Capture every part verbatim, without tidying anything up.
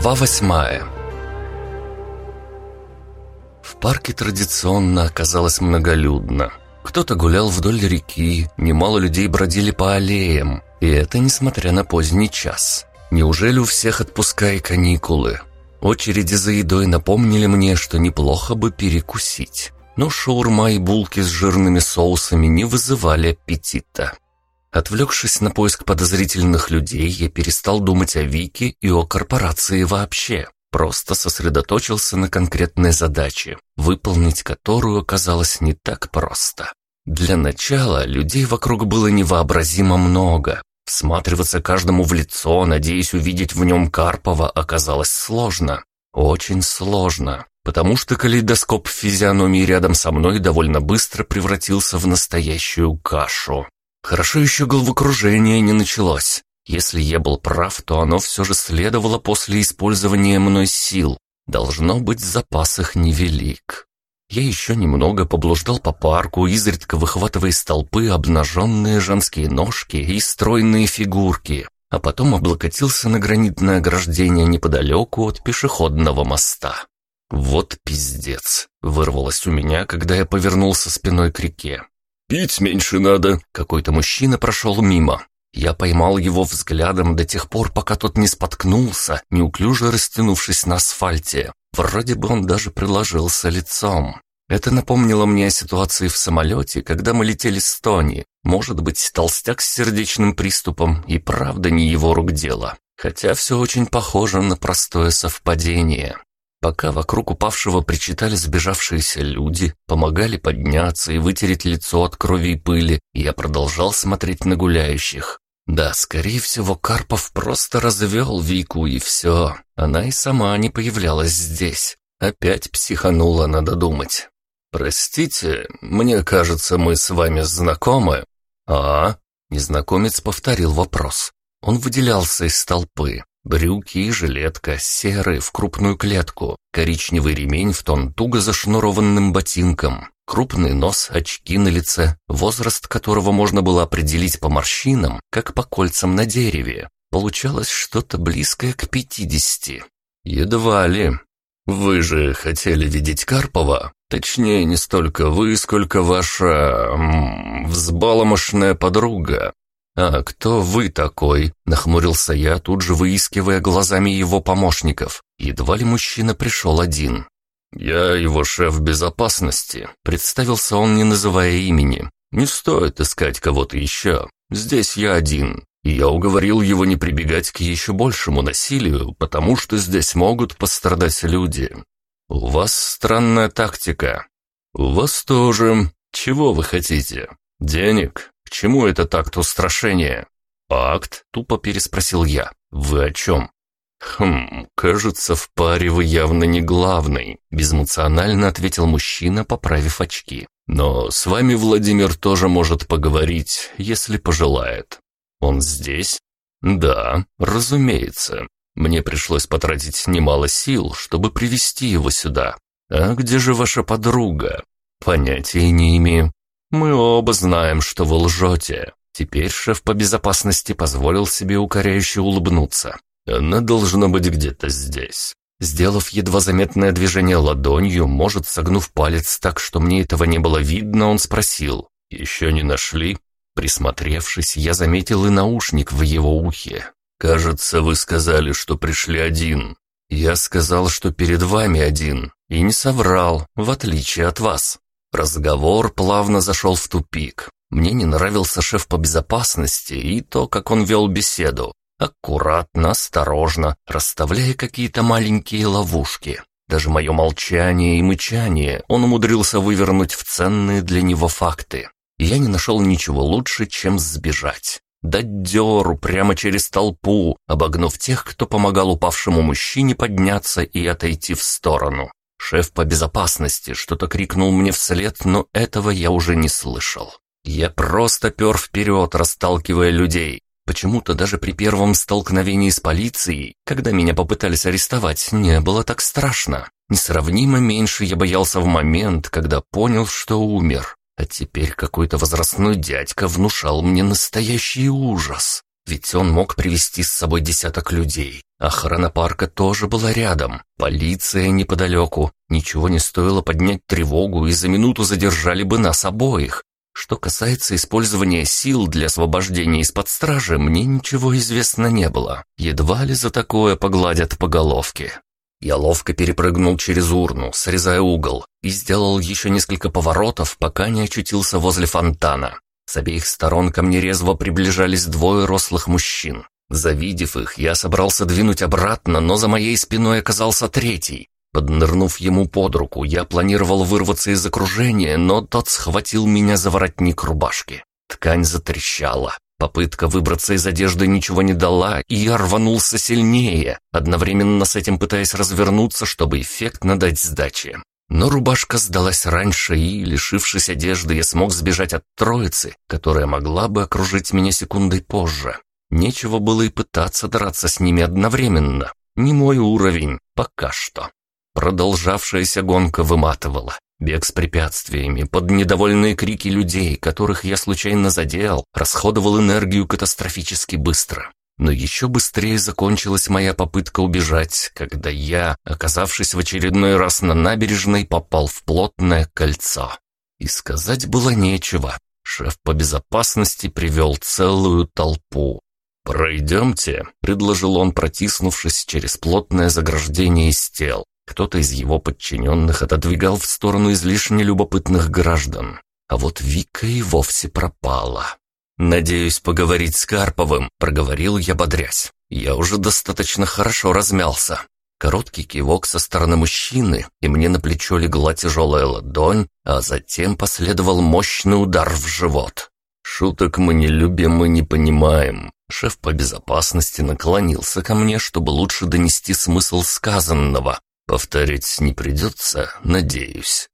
Глава восьмая. В парке традиционно оказалось многолюдно. Кто-то гулял вдоль реки, немало людей бродили по аллеям, и это несмотря на поздний час. Неужели у всех отпуска и каникулы? Очереди за едой напомнили мне, что неплохо бы перекусить. Но шаурма и булки с жирными соусами не вызывали аппетита. Отвлекшись на поиск подозрительных людей, я перестал думать о Вике и о корпорации вообще. Просто сосредоточился на конкретной задаче, выполнить которую оказалось не так просто. Для начала людей вокруг было невообразимо много. Всматриваться каждому в лицо, надеясь увидеть в нем Карпова, оказалось сложно. Очень сложно, потому что калейдоскоп физиономии рядом со мной довольно быстро превратился в настоящую кашу. Хорошо еще головокружение не началось. Если я был прав, то оно все же следовало после использования мной сил. Должно быть, запас их невелик. Я еще немного поблуждал по парку, изредка выхватывая из толпы обнаженные женские ножки и стройные фигурки, а потом облокотился на гранитное ограждение неподалеку от пешеходного моста. Вот пиздец, вырвалось у меня, когда я повернулся спиной к реке. «Пить меньше надо!» Какой-то мужчина прошел мимо. Я поймал его взглядом до тех пор, пока тот не споткнулся, неуклюже растянувшись на асфальте. Вроде бы он даже приложился лицом. Это напомнило мне о ситуации в самолете, когда мы летели с Тони. Может быть, толстяк с сердечным приступом и правда не его рук дело. Хотя все очень похоже на простое совпадение. Пока вокруг упавшего причитали сбежавшиеся люди, помогали подняться и вытереть лицо от крови и пыли, я продолжал смотреть на гуляющих. Да, скорее всего, Карпов просто развел Вику и все. Она и сама не появлялась здесь. Опять психанула, надо думать. «Простите, мне кажется, мы с вами знакомы?» «А?» Незнакомец повторил вопрос. Он выделялся из толпы. Брюки и жилетка, серые, в крупную клетку, коричневый ремень в тон туго зашнурованным ботинком, крупный нос, очки на лице, возраст которого можно было определить по морщинам, как по кольцам на дереве. Получалось что-то близкое к пятидесяти. Едва ли. «Вы же хотели видеть Карпова? Точнее, не столько вы, сколько ваша... М, взбаломошная подруга». «А кто вы такой?» – нахмурился я, тут же выискивая глазами его помощников. Едва ли мужчина пришел один. «Я его шеф безопасности», – представился он, не называя имени. «Не стоит искать кого-то еще. Здесь я один. И я уговорил его не прибегать к еще большему насилию, потому что здесь могут пострадать люди. У вас странная тактика. У вас тоже. Чего вы хотите? Денег? К чему этот акт устрашения?» «Акт?» – тупо переспросил я. «Вы о чем?» «Хм, кажется, в паре вы явно не главный», – безэмоционально ответил мужчина, поправив очки. «Но с вами Владимир тоже может поговорить, если пожелает». «Он здесь?» «Да, разумеется. Мне пришлось потратить немало сил, чтобы привести его сюда. А где же ваша подруга?» «Понятия не имею». «Мы оба знаем, что вы лжете». Теперь шеф по безопасности позволил себе укоряюще улыбнуться. «Она должна быть где-то здесь». Сделав едва заметное движение ладонью, может, согнув палец так, что мне этого не было видно, он спросил: «Еще не нашли?» Присмотревшись, я заметил и наушник в его ухе. «Кажется, вы сказали, что пришли один». «Я сказал, что перед вами один, и не соврал, в отличие от вас». Разговор плавно зашел в тупик. Мне не нравился шеф по безопасности и то, как он вел беседу. Аккуратно, осторожно, расставляя какие-то маленькие ловушки. Даже мое молчание и мычание он умудрился вывернуть в ценные для него факты. Я не нашел ничего лучше, чем сбежать. Дать дёру прямо через толпу, обогнув тех, кто помогал упавшему мужчине подняться и отойти в сторону. Шеф по безопасности что-то крикнул мне вслед, но этого я уже не слышал. Я просто пёр вперед, расталкивая людей. Почему-то даже при первом столкновении с полицией, когда меня попытались арестовать, не было так страшно. Несравнимо меньше я боялся в момент, когда понял, что умер. А теперь какой-то возрастной дядька внушал мне настоящий ужас. ведь он мог привести с собой десяток людей. Охрана парка тоже была рядом, полиция неподалеку. Ничего не стоило поднять тревогу, и за минуту задержали бы нас обоих. Что касается использования сил для освобождения из-под стражи, мне ничего известно не было. Едва ли за такое погладят по головке. Я ловко перепрыгнул через урну, срезая угол, и сделал еще несколько поворотов, пока не очутился возле фонтана. С обеих сторон ко мне резво приближались двое рослых мужчин. Завидев их, я собрался двинуть обратно, но за моей спиной оказался третий. Поднырнув ему под руку, я планировал вырваться из окружения, но тот схватил меня за воротник рубашки. Ткань затрещала. Попытка выбраться из одежды ничего не дала, и я рванулся сильнее, одновременно с этим пытаясь развернуться, чтобы эффектно дать сдачи. Но рубашка сдалась раньше, и, лишившись одежды, я смог сбежать от троицы, которая могла бы окружить меня секундой позже. Нечего было и пытаться драться с ними одновременно. Не мой уровень, пока что. Продолжавшаяся гонка выматывала. Бег с препятствиями, под недовольные крики людей, которых я случайно задел, расходовал энергию катастрофически быстро. Но еще быстрее закончилась моя попытка убежать, когда я, оказавшись в очередной раз на набережной, попал в плотное кольцо. И сказать было нечего. Шеф по безопасности привел целую толпу. «Пройдемте», — предложил он, протиснувшись через плотное заграждение из тел. Кто-то из его подчиненных отодвигал в сторону излишне любопытных граждан. А вот Вика и вовсе пропала. «Надеюсь поговорить с Карповым», — проговорил я, бодрясь. «Я уже достаточно хорошо размялся». Короткий кивок со стороны мужчины, и мне на плечо легла тяжелая ладонь, а затем последовал мощный удар в живот. «Шуток мы не любим и не понимаем». Шеф по безопасности наклонился ко мне, чтобы лучше донести смысл сказанного. «Повторить не придется, надеюсь».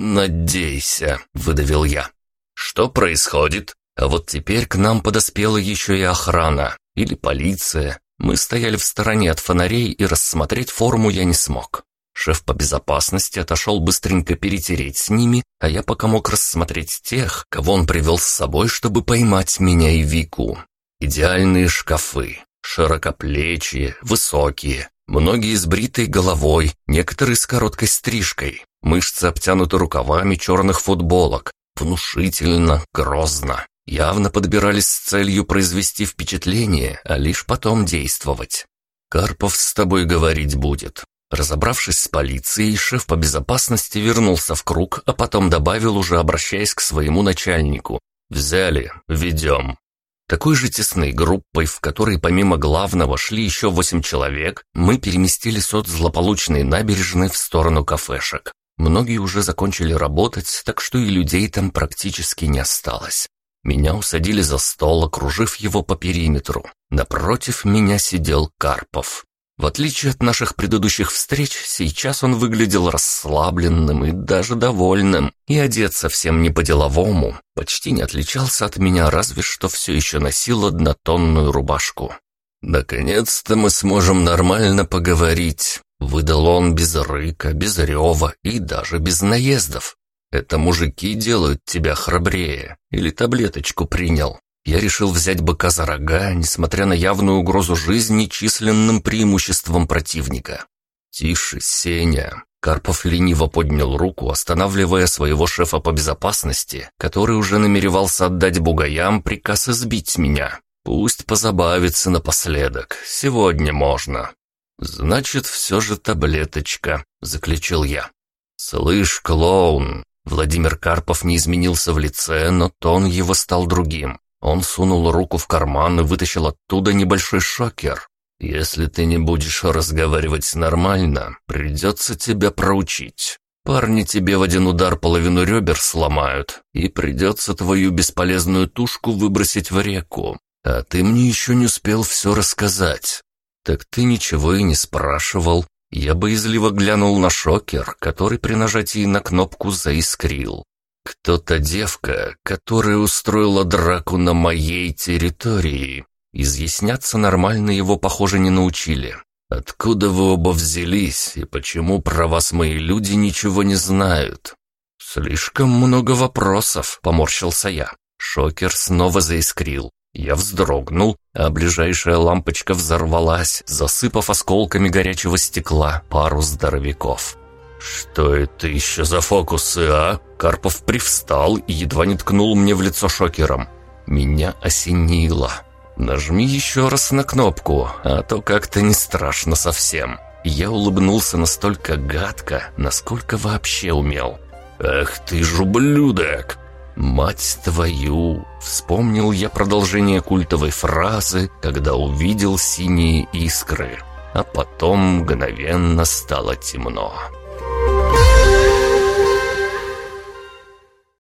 «Надейся», — выдавил я. «Что происходит?» А вот теперь к нам подоспела еще и охрана. Или полиция. Мы стояли в стороне от фонарей, и рассмотреть форму я не смог. Шеф по безопасности отошел быстренько перетереть с ними, а я пока мог рассмотреть тех, кого он привел с собой, чтобы поймать меня и Вику. Идеальные шкафы. Широкоплечие, высокие. Многие с бритой головой, некоторые с короткой стрижкой. Мышцы обтянуты рукавами черных футболок. Внушительно, грозно. Явно подбирались с целью произвести впечатление, а лишь потом действовать. «Карпов с тобой говорить будет». Разобравшись с полицией, шеф по безопасности вернулся в круг, а потом добавил, уже обращаясь к своему начальнику. «Взяли, ведем». Такой же тесной группой, в которой помимо главного шли еще восемь человек, мы переместились от злополучной набережной в сторону кафешек. Многие уже закончили работать, так что и людей там практически не осталось. Меня усадили за стол, окружив его по периметру. Напротив меня сидел Карпов. В отличие от наших предыдущих встреч, сейчас он выглядел расслабленным и даже довольным, и одет совсем не по-деловому, почти не отличался от меня, разве что все еще носил однотонную рубашку. «Наконец-то мы сможем нормально поговорить», — выдал он без рыка, без рева и даже без наездов. «Это мужики делают тебя храбрее, или таблеточку принял?» Я решил взять быка за рога, несмотря на явную угрозу жизни численным преимуществом противника. «Тише, Сеня!» Карпов лениво поднял руку, останавливая своего шефа по безопасности, который уже намеревался отдать бугаям приказ избить меня. «Пусть позабавится напоследок, сегодня можно». «Значит, все же таблеточка», — заключил я. «Слышь, клоун!» Владимир Карпов не изменился в лице, но тон его стал другим. Он сунул руку в карман и вытащил оттуда небольшой шокер. «Если ты не будешь разговаривать нормально, придется тебя проучить. Парни тебе в один удар половину ребер сломают, и придется твою бесполезную тушку выбросить в реку. А ты мне еще не успел все рассказать». «Так ты ничего и не спрашивал». Я боязливо глянул на шокер, который при нажатии на кнопку заискрил. «Кто-то девка, которая устроила драку на моей территории». Изъясняться нормально его, похоже, не научили. «Откуда вы оба взялись, и почему про вас мои люди ничего не знают?» «Слишком много вопросов», — поморщился я. Шокер снова заискрил. Я вздрогнул, а ближайшая лампочка взорвалась, засыпав осколками горячего стекла пару здоровяков. «Что это еще за фокусы, а?» Карпов привстал и едва не ткнул мне в лицо шокером. Меня осенило. «Нажми еще раз на кнопку, а то как-то не страшно совсем». Я улыбнулся настолько гадко, насколько вообще умел. «Ах ты ж ублюдок!» «Мать твою!» Вспомнил я продолжение культовой фразы, когда увидел синие искры. А потом мгновенно стало темно.